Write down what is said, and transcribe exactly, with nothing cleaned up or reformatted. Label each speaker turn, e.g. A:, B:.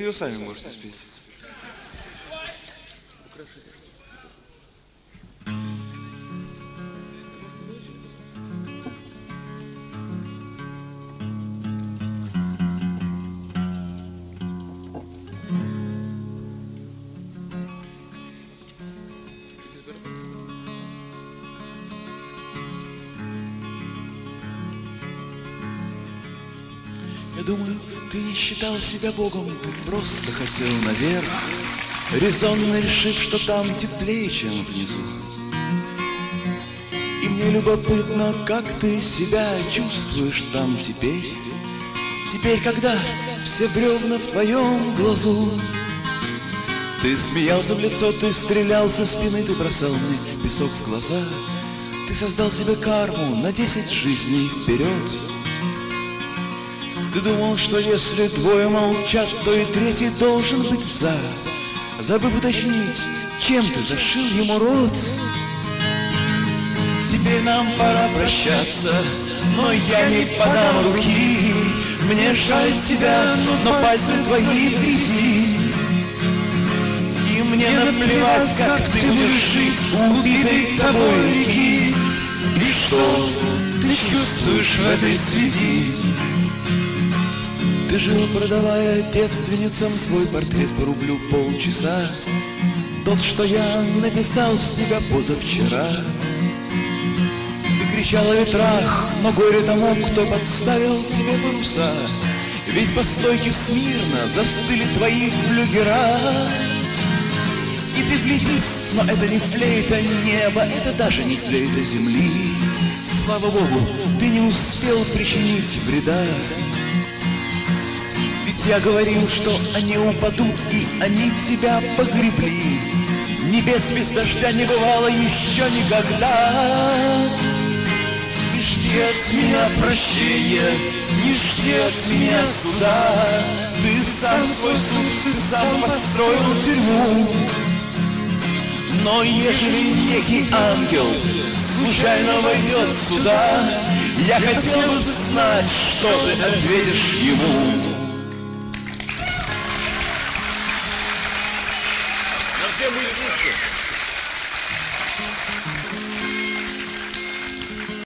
A: ее сами можете спеть.
B: Я думаю, ты не считал себя Богом, ты просто хотел наверх, резонно решив, что там теплее, чем внизу. И мне любопытно, как ты себя чувствуешь там теперь. Теперь, когда все бревна в твоем глазу. Ты смеялся в лицо, ты стрелял со спины, ты бросал мне песок в глаза. Ты создал себе карму на десять жизней вперед. Ты думал, что если двое молчат, то и третий должен быть за, забыв уточнить, чем ты зашил ему рот. Теперь нам пора прощаться, но я не подам руки. Мне жаль тебя, но пальцы твои в грязи. И мне наплевать, как ты будешь жить у убитой тобой реки. И что ты чувствуешь в этой связи? Ты жил, продавая девственницам свой портрет по рублю полчаса. Тот, что я написал с тебя позавчера. Ты кричал о ветрах, но горе тому, кто подставил тебе паруса. Ведь по стойке смирно застыли твои флюгера. И ты влетись, но это не флейта неба, это даже не флейта земли. Слава Богу, ты не успел причинить вреда. Я говорил, что они упадут, и они тебя погребли. Небес без дождя не бывало еще никогда. Не жди от меня прощения, не жди от меня суда. Ты сам свой суд, ты сам построил тюрьму. Но ежели некий ангел случайно войдет сюда, я хотел бы знать, что ты ответишь ему.